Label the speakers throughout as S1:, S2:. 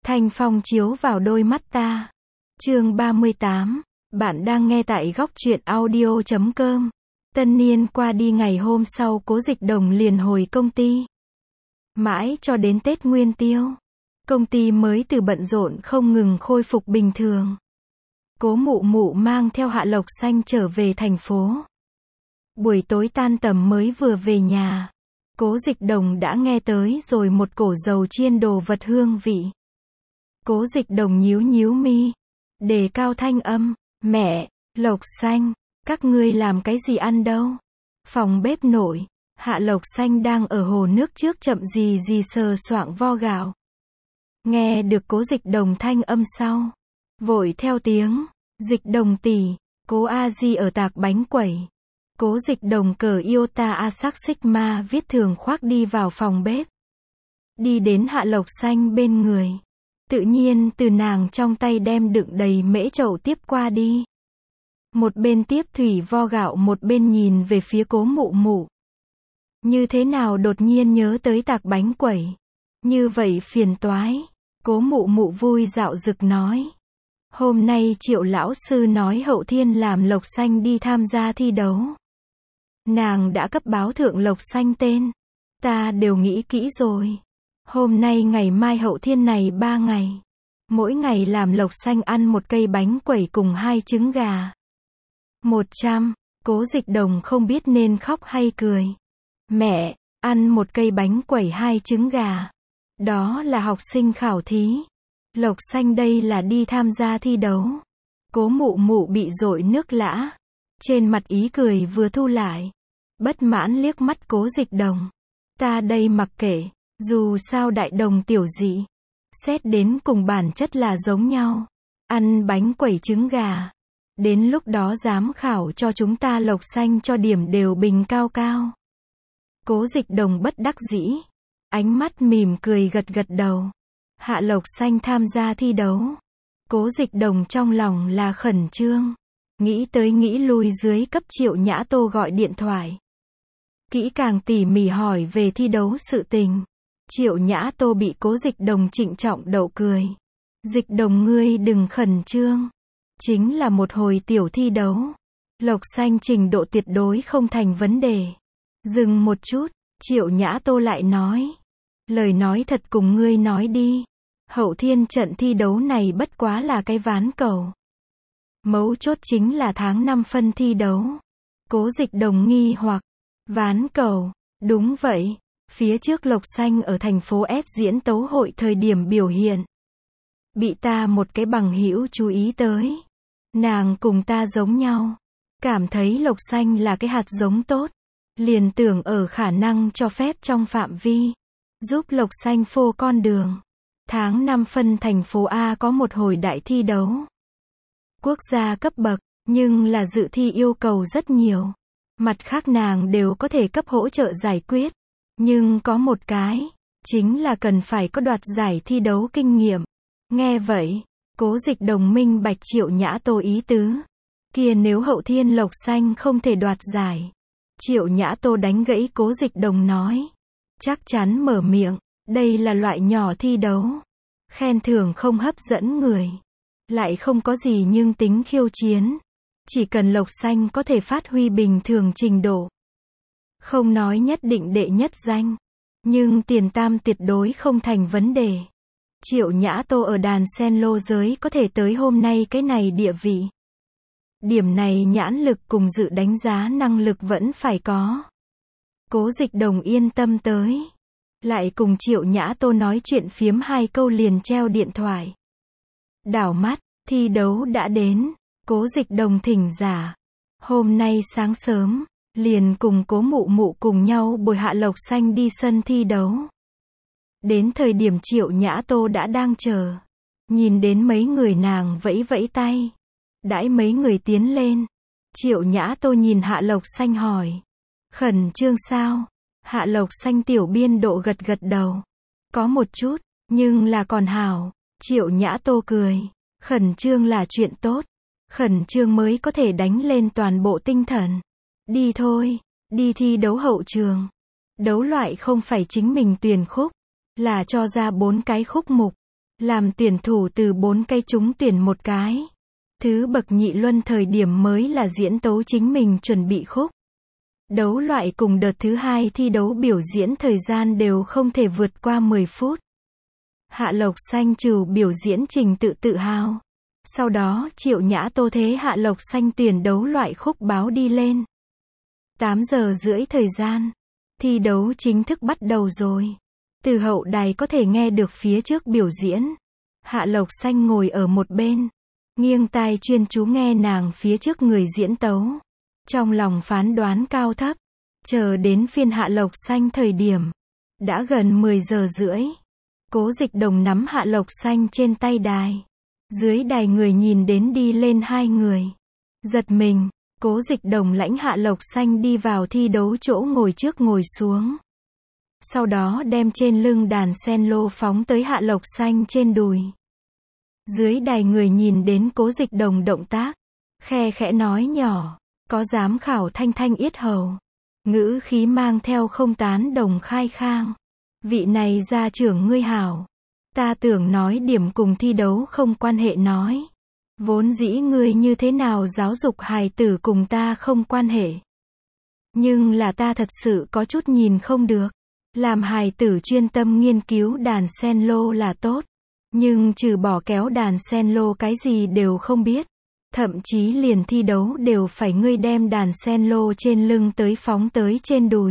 S1: Thanh phong chiếu vào đôi mắt ta. Chương 38. Bạn đang nghe tại góc truyện audio.com. Tân niên qua đi ngày hôm sau Cố Dịch Đồng liền hồi công ty. Mãi cho đến Tết Nguyên Tiêu, công ty mới từ bận rộn không ngừng khôi phục bình thường. Cố Mụ Mụ mang theo Hạ Lộc Xanh trở về thành phố. Buổi tối tan tầm mới vừa về nhà, Cố Dịch Đồng đã nghe tới rồi một cổ dầu chiên đồ vật hương vị. Cố Dịch Đồng nhíu nhíu mi, đề cao thanh âm, mẹ, Lộc Xanh, các ngươi làm cái gì ăn đâu? Phòng bếp nội, Hạ Lộc Xanh đang ở hồ nước trước chậm gì gì sờ soạng vo gạo. Nghe được Cố Dịch Đồng thanh âm sau, vội theo tiếng, Dịch Đồng tỷ, Cố A Di ở tạc bánh quẩy. Cố Dịch Đồng cờ Iota Asac Sigma viết thường khoác đi vào phòng bếp. Đi đến Hạ Lộc Xanh bên người. Tự nhiên từ nàng trong tay đem đựng đầy mễ chậu tiếp qua đi. Một bên tiếp thủy vo gạo một bên nhìn về phía Cố Mụ Mụ. Như thế nào đột nhiên nhớ tới tạc bánh quẩy. Như vậy phiền toái. Cố Mụ Mụ vui dạo dực nói. Hôm nay Triệu lão sư nói Hậu Thiên làm Lộc Xanh đi tham gia thi đấu. Nàng đã cấp báo thượng Lộc Xanh tên. Ta đều nghĩ kỹ rồi. Hôm nay ngày mai Hậu Thiên này 3 ngày. Mỗi ngày làm Lộc Xanh ăn một cây bánh quẩy cùng 2 trứng gà. 100, Cố Dịch Đồng không biết nên khóc hay cười. Mẹ, ăn một cây bánh quẩy 2 trứng gà. Đó là học sinh khảo thí. Lộc Xanh đây là đi tham gia thi đấu. Cố Mụ Mụ bị dội nước lã. Trên mặt ý cười vừa thu lại. Bất mãn liếc mắt Cố Dịch Đồng. Ta đây mặc kệ. Dù sao đại đồng tiểu dị, xét đến cùng bản chất là giống nhau. Ăn bánh quẩy trứng gà. Đến lúc đó giám khảo cho chúng ta Lộc Xanh cho điểm đều bình cao cao. Cố Dịch Đồng bất đắc dĩ. Ánh mắt mỉm cười gật gật đầu. Hạ Lộc Xanh tham gia thi đấu. Cố Dịch Đồng trong lòng là khẩn trương. Nghĩ tới nghĩ lui dưới cấp Triệu Nhã Tô gọi điện thoại. Kỹ càng tỉ mỉ hỏi về thi đấu sự tình. Triệu Nhã Tô bị Cố Dịch Đồng trịnh trọng đậu cười. Dịch Đồng ngươi đừng khẩn trương. Chính là một hồi tiểu thi đấu. Lộc Xanh trình độ tuyệt đối không thành vấn đề. Dừng một chút, Triệu Nhã Tô lại nói. Lời nói thật cùng ngươi nói đi. Hậu Thiên trận thi đấu này bất quá là cái ván cầu. Mấu chốt chính là tháng 5 phân thi đấu. Cố Dịch Đồng nghi hoặc. Ván cầu, đúng vậy. Phía trước Lộc Xanh ở thành phố S diễn tấu hội thời điểm biểu hiện. Bị ta một cái bằng hữu chú ý tới. Nàng cùng ta giống nhau. Cảm thấy Lộc Xanh là cái hạt giống tốt. Liền tưởng ở khả năng cho phép trong phạm vi. Giúp Lộc Xanh phô con đường. Tháng 5 phân thành phố A có một hồi đại thi đấu. Quốc gia cấp bậc, nhưng là dự thi yêu cầu rất nhiều. Mặt khác nàng đều có thể cấp hỗ trợ giải quyết. Nhưng có một cái, chính là cần phải có đoạt giải thi đấu kinh nghiệm. Nghe vậy, Cố Dịch Đồng minh bạch Triệu Nhã Tô ý tứ. Kia nếu Hậu Thiên Lộc Xanh không thể đoạt giải. Triệu Nhã Tô đánh gãy Cố Dịch Đồng nói. Chắc chắn mở miệng, đây là loại nhỏ thi đấu. Khen thưởng không hấp dẫn người. Lại không có gì nhưng tính khiêu chiến. Chỉ cần Lộc Xanh có thể phát huy bình thường trình độ. Không nói nhất định đệ nhất danh. Nhưng tiền tam tuyệt đối không thành vấn đề. Triệu Nhã Tô ở đàn sen lô giới có thể tới hôm nay cái này địa vị. Điểm này nhãn lực cùng dự đánh giá năng lực vẫn phải có. Cố Dịch Đồng yên tâm tới. Lại cùng Triệu Nhã Tô nói chuyện phiếm 2 câu liền treo điện thoại. Đảo mắt, thi đấu đã đến. Cố Dịch Đồng thỉnh giả. Hôm nay sáng sớm, liền cùng Cố Mụ Mụ cùng nhau bồi Hạ Lộc Xanh đi sân thi đấu. Đến thời điểm Triệu Nhã Tô đã đang chờ. Nhìn đến mấy người nàng vẫy vẫy tay. Đãi mấy người tiến lên. Triệu Nhã Tô nhìn Hạ Lộc Xanh hỏi. Khẩn trương sao? Hạ Lộc Xanh tiểu biên độ gật gật đầu. Có một chút, nhưng là còn hảo. Triệu Nhã Tô cười. Khẩn trương là chuyện tốt. Khẩn trương mới có thể đánh lên toàn bộ tinh thần. Đi thôi, đi thi đấu hậu trường. Đấu loại không phải chính mình tuyển khúc, là cho ra 4 cái khúc mục. Làm tuyển thủ từ 4 cái trúng tuyển một cái. Thứ bậc nhị luân thời điểm mới là diễn tấu chính mình chuẩn bị khúc. Đấu loại cùng đợt thứ hai thi đấu biểu diễn thời gian đều không thể vượt qua 10 phút. Hạ Lộc Xanh trừ biểu diễn trình tự hào. Sau đó Triệu Nhã Tô thế Hạ Lộc Xanh tuyển đấu loại khúc báo đi lên. 8 giờ rưỡi thời gian. Thi đấu chính thức bắt đầu rồi. Từ hậu đài có thể nghe được phía trước biểu diễn. Hạ Lộc Xanh ngồi ở một bên. Nghiêng tai chuyên chú nghe nàng phía trước người diễn tấu. Trong lòng phán đoán cao thấp. Chờ đến phiên Hạ Lộc Xanh thời điểm. Đã gần 10 giờ rưỡi. Cố Dịch Đồng nắm Hạ Lộc Xanh trên tay đài. Dưới đài người nhìn đến đi lên hai người. Giật mình, Cố Dịch Đồng lãnh Hạ Lộc Xanh đi vào thi đấu chỗ ngồi trước ngồi xuống. Sau đó đem trên lưng đàn sen lô phóng tới Hạ Lộc Xanh trên đùi. Dưới đài người nhìn đến Cố Dịch Đồng động tác. Khe khẽ nói nhỏ, có giám khảo thanh thanh yết hầu. Ngữ khí mang theo không tán đồng khai khang. Vị này gia trưởng ngươi hảo. Ta tưởng nói điểm cùng thi đấu không quan hệ nói. Vốn dĩ ngươi như thế nào giáo dục hài tử cùng ta không quan hệ. Nhưng là ta thật sự có chút nhìn không được. Làm hài tử chuyên tâm nghiên cứu đàn sen lô là tốt. Nhưng trừ bỏ kéo đàn sen lô cái gì đều không biết. Thậm chí liền thi đấu đều phải ngươi đem đàn sen lô trên lưng tới phóng tới trên đùi.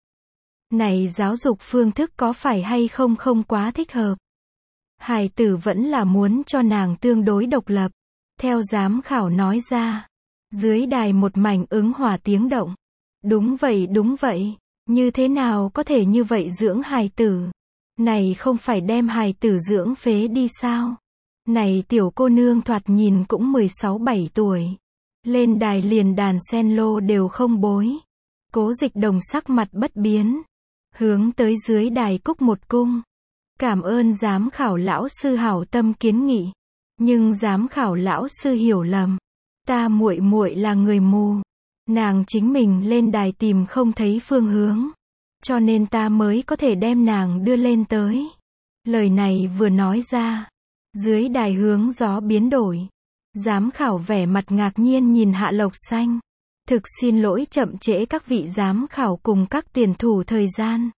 S1: Này giáo dục phương thức có phải hay không không quá thích hợp. Hài tử vẫn là muốn cho nàng tương đối độc lập. Theo giám khảo nói ra. Dưới đài một mảnh ứng hòa tiếng động. Đúng vậy. Như thế nào có thể như vậy dưỡng hài tử? Này không phải đem hài tử dưỡng phế đi sao? Này tiểu cô nương thoạt nhìn cũng 16-17 tuổi. Lên đài liền đàn sen lô đều không bối. Cố Dịch Đồng sắc mặt bất biến. Hướng tới dưới đài cúc một cung. Cảm ơn giám khảo lão sư hảo tâm kiến nghị. Nhưng giám khảo lão sư hiểu lầm. Ta muội muội là người mù. Nàng chính mình lên đài tìm không thấy phương hướng. Cho nên ta mới có thể đem nàng đưa lên tới. Lời này vừa nói ra. Dưới đài hướng gió biến đổi. Giám khảo vẻ mặt ngạc nhiên nhìn Hạ Lộc Xanh. Thực xin lỗi chậm trễ các vị giám khảo cùng các tuyển thủ thời gian.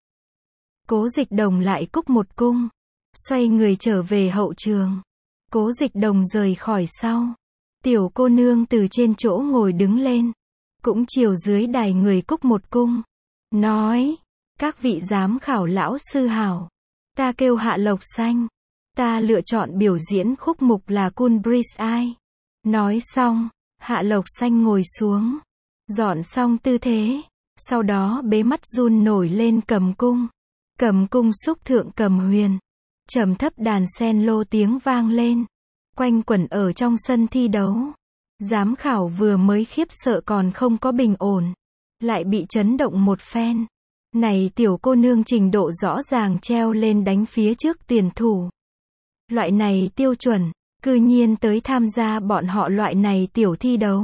S1: Cố Dịch Đồng lại cúc một cung. Xoay người trở về hậu trường. Cố Dịch Đồng rời khỏi sau. Tiểu cô nương từ trên chỗ ngồi đứng lên. Cũng chiều dưới đài người cúc một cung. Nói. Các vị giám khảo lão sư hảo. Ta kêu Hạ Lộc Xanh. Ta lựa chọn biểu diễn khúc mục là Cool Breeze Eye. Nói xong. Hạ Lộc Xanh ngồi xuống. Dọn xong tư thế. Sau đó bế mắt run nổi lên cầm cung. Cầm cung xúc thượng cầm huyền. Trầm thấp đàn sen lô tiếng vang lên. Quanh quẩn ở trong sân thi đấu. Giám khảo vừa mới khiếp sợ còn không có bình ổn. Lại bị chấn động một phen. Này tiểu cô nương trình độ rõ ràng treo lên đánh phía trước tuyển thủ. Loại này tiêu chuẩn. Cư nhiên tới tham gia bọn họ loại này tiểu thi đấu.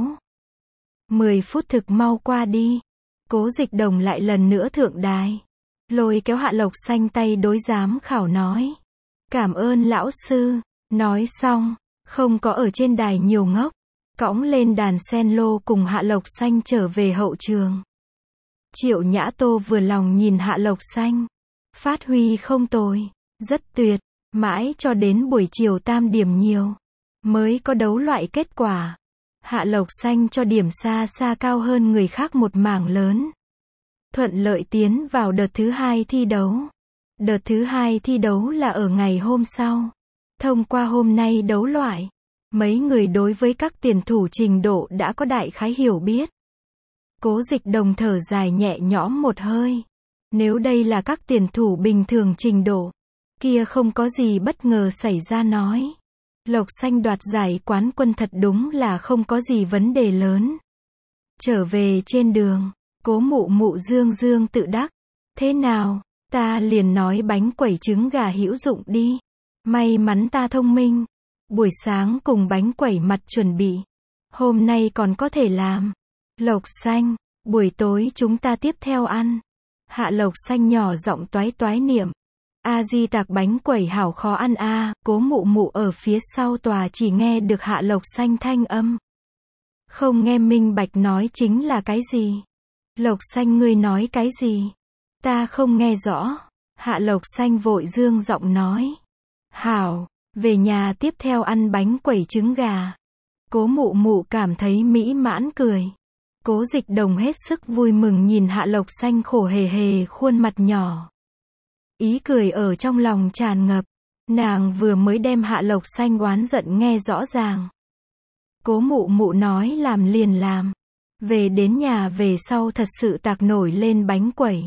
S1: 10 phút thực mau qua đi. Cố Dịch Đồng lại lần nữa thượng đài. Lôi kéo Hạ Lộc Xanh tay đối giám khảo nói. Cảm ơn lão sư. Nói xong. Không có ở trên đài nhiều ngốc. Cõng lên đàn sen lô cùng Hạ Lộc Xanh trở về hậu trường. Triệu Nhã Tô vừa lòng nhìn Hạ Lộc Xanh. Phát huy không tồi. Rất tuyệt. Mãi cho đến buổi chiều tam điểm nhiều. Mới có đấu loại kết quả. Hạ Lộc Xanh cho điểm xa cao hơn người khác một mảng lớn. Thuận lợi tiến vào đợt thứ hai thi đấu. Đợt thứ hai thi đấu là ở ngày hôm sau. Thông qua hôm nay đấu loại. Mấy người đối với các tuyển thủ trình độ đã có đại khái hiểu biết. Cố Dịch Đồng thở dài nhẹ nhõm một hơi. Nếu đây là các tuyển thủ bình thường trình độ. Kia không có gì bất ngờ xảy ra nói. Lộc Xanh đoạt giải quán quân thật đúng là không có gì vấn đề lớn. Trở về trên đường. Cố mụ mụ dương tự đắc. Thế nào, ta liền nói bánh quẩy trứng gà hữu dụng đi. May mắn ta thông minh. Buổi sáng cùng bánh quẩy mặt chuẩn bị. Hôm nay còn có thể làm. Lộc Xanh, buổi tối chúng ta tiếp theo ăn. Hạ Lộc Xanh nhỏ giọng toái niệm. A Di tạc bánh quẩy hảo khó ăn a. Cố mụ mụ ở phía sau tòa chỉ nghe được Hạ Lộc Xanh thanh âm. Không nghe minh bạch nói chính là cái gì. Lộc Xanh ngươi nói cái gì? Ta không nghe rõ. Hạ Lộc Xanh vội dương giọng nói. Hảo, về nhà tiếp theo ăn bánh quẩy trứng gà. Cố mụ mụ cảm thấy mỹ mãn cười. Cố Dịch Đồng hết sức vui mừng nhìn Hạ Lộc Xanh khổ hề hề khuôn mặt nhỏ. Ý cười ở trong lòng tràn ngập. Nàng vừa mới đem Hạ Lộc Xanh oán giận nghe rõ ràng. Cố mụ mụ nói làm liền làm. Về đến nhà về sau thật sự tạc nổi lên bánh quẩy.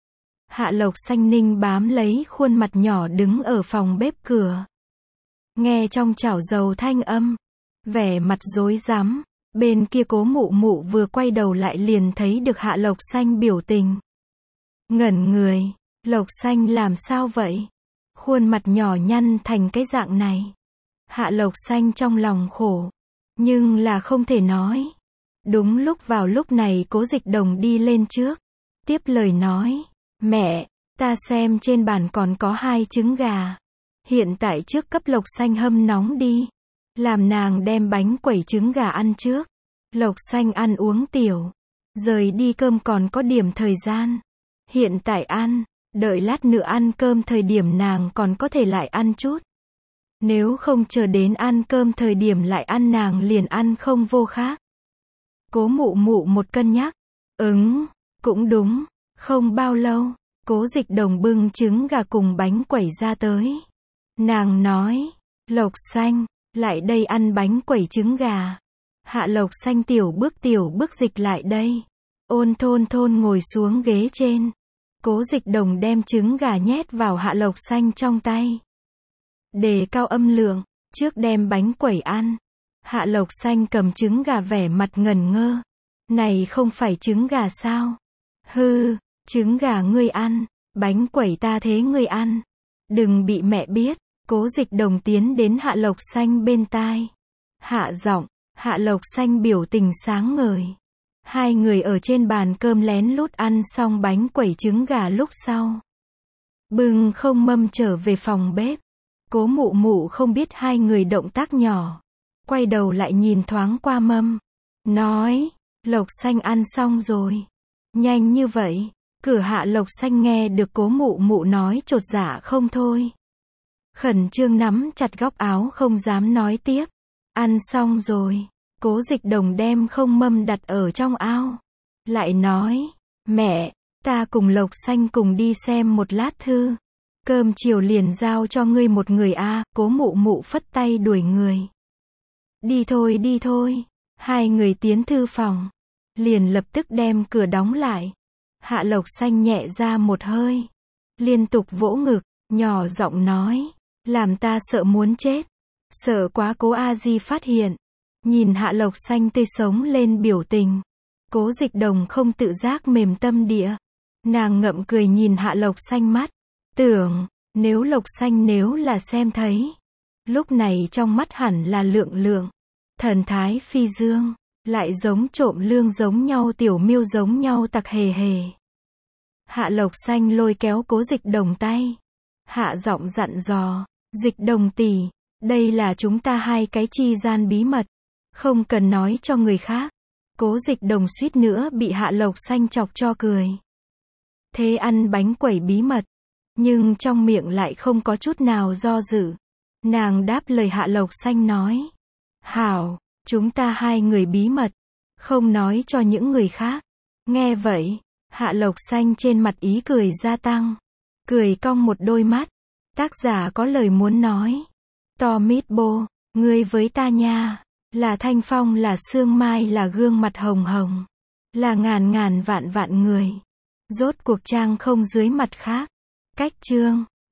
S1: Hạ Lộc Xanh ninh bám lấy khuôn mặt nhỏ đứng ở phòng bếp cửa. Nghe trong chảo dầu thanh âm. Vẻ mặt rối rắm. Bên kia cố mụ mụ vừa quay đầu lại liền thấy được Hạ Lộc Xanh biểu tình. Ngẩn người. Lộc Xanh làm sao vậy? Khuôn mặt nhỏ nhăn thành cái dạng này. Hạ Lộc Xanh trong lòng khổ. Nhưng là không thể nói. Đúng lúc vào lúc này Cố Dịch Đồng đi lên trước. Tiếp lời nói. Mẹ, ta xem trên bàn còn có 2 trứng gà. Hiện tại trước cấp Lộc Xanh hâm nóng đi. Làm nàng đem bánh quẩy trứng gà ăn trước. Lộc Xanh ăn uống tiểu. Rời đi cơm còn có điểm thời gian. Hiện tại ăn. Đợi lát nữa ăn cơm thời điểm nàng còn có thể lại ăn chút. Nếu không chờ đến ăn cơm thời điểm lại ăn nàng liền ăn không vô khác. Cố mụ mụ một cân nhắc. Cũng đúng. Không bao lâu, Cố Dịch Đồng bưng trứng gà cùng bánh quẩy ra tới. Nàng nói, Lộc Xanh, lại đây ăn bánh quẩy trứng gà. Hạ Lộc Xanh tiểu bước dịch lại đây. Ôn thôn ngồi xuống ghế trên. Cố Dịch Đồng đem trứng gà nhét vào Hạ Lộc Xanh trong tay. Đề cao âm lượng, trước đem bánh quẩy ăn. Hạ Lộc Xanh cầm trứng gà vẻ mặt ngẩn ngơ. Này không phải trứng gà sao? Hư, trứng gà ngươi ăn, bánh quẩy ta thế ngươi ăn. Đừng bị mẹ biết. Cố Dịch Đồng tiến đến Hạ Lộc Xanh bên tai. Hạ giọng, Hạ Lộc Xanh biểu tình sáng ngời. Hai người ở trên bàn cơm lén lút ăn xong bánh quẩy trứng gà lúc sau. Bưng không mâm trở về phòng bếp. Cố mụ mụ không biết hai người động tác nhỏ. Quay đầu lại nhìn thoáng qua mâm. Nói, Lộc Xanh ăn xong rồi. Nhanh như vậy. Cửa Hạ Lộc Xanh nghe được cố mụ mụ nói chột dạ không thôi. Khẩn trương nắm chặt góc áo không dám nói tiếp. Ăn xong rồi. Cố Dịch Đồng đem không mâm đặt ở trong ao. Lại nói, mẹ, ta cùng Lộc Xanh cùng đi xem một lát thư. Cơm chiều liền giao cho ngươi một người a. Cố mụ mụ phất tay đuổi người. Đi thôi. Hai người tiến thư phòng. Liền lập tức đem cửa đóng lại. Hạ Lộc Xanh nhẹ ra một hơi. Liên tục vỗ ngực, nhỏ giọng nói. Làm ta sợ muốn chết. Sợ quá Cố A Di phát hiện. Nhìn Hạ Lộc Xanh tươi sống lên biểu tình. Cố Dịch Đồng không tự giác mềm tâm địa. Nàng ngậm cười nhìn Hạ Lộc Xanh mắt. Tưởng, nếu Lộc Xanh nếu là xem thấy. Lúc này trong mắt hẳn là lượng. Thần thái phi dương. Lại giống trộm lương giống nhau tiểu miêu giống nhau tặc hề hề. Hạ Lộc Xanh lôi kéo Cố Dịch Đồng tay. Hạ giọng dặn dò. Dịch Đồng tỷ, đây là chúng ta hai cái chi gian bí mật. Không cần nói cho người khác. Cố Dịch Đồng suýt nữa bị Hạ Lộc Xanh chọc cho cười. Thế ăn bánh quẩy bí mật. Nhưng trong miệng lại không có chút nào do dự. Nàng đáp lời Hạ Lộc Xanh nói. Hảo, chúng ta hai người bí mật. Không nói cho những người khác. Nghe vậy, Hạ Lộc Xanh trên mặt ý cười gia tăng. Cười cong một đôi mắt. Tác giả có lời muốn nói. To mít bô, ngươi với ta nha. Là thanh phong là sương mai là gương mặt hồng hồng. Là ngàn vạn người. Rốt cuộc trang không dưới mặt khác. Cách chương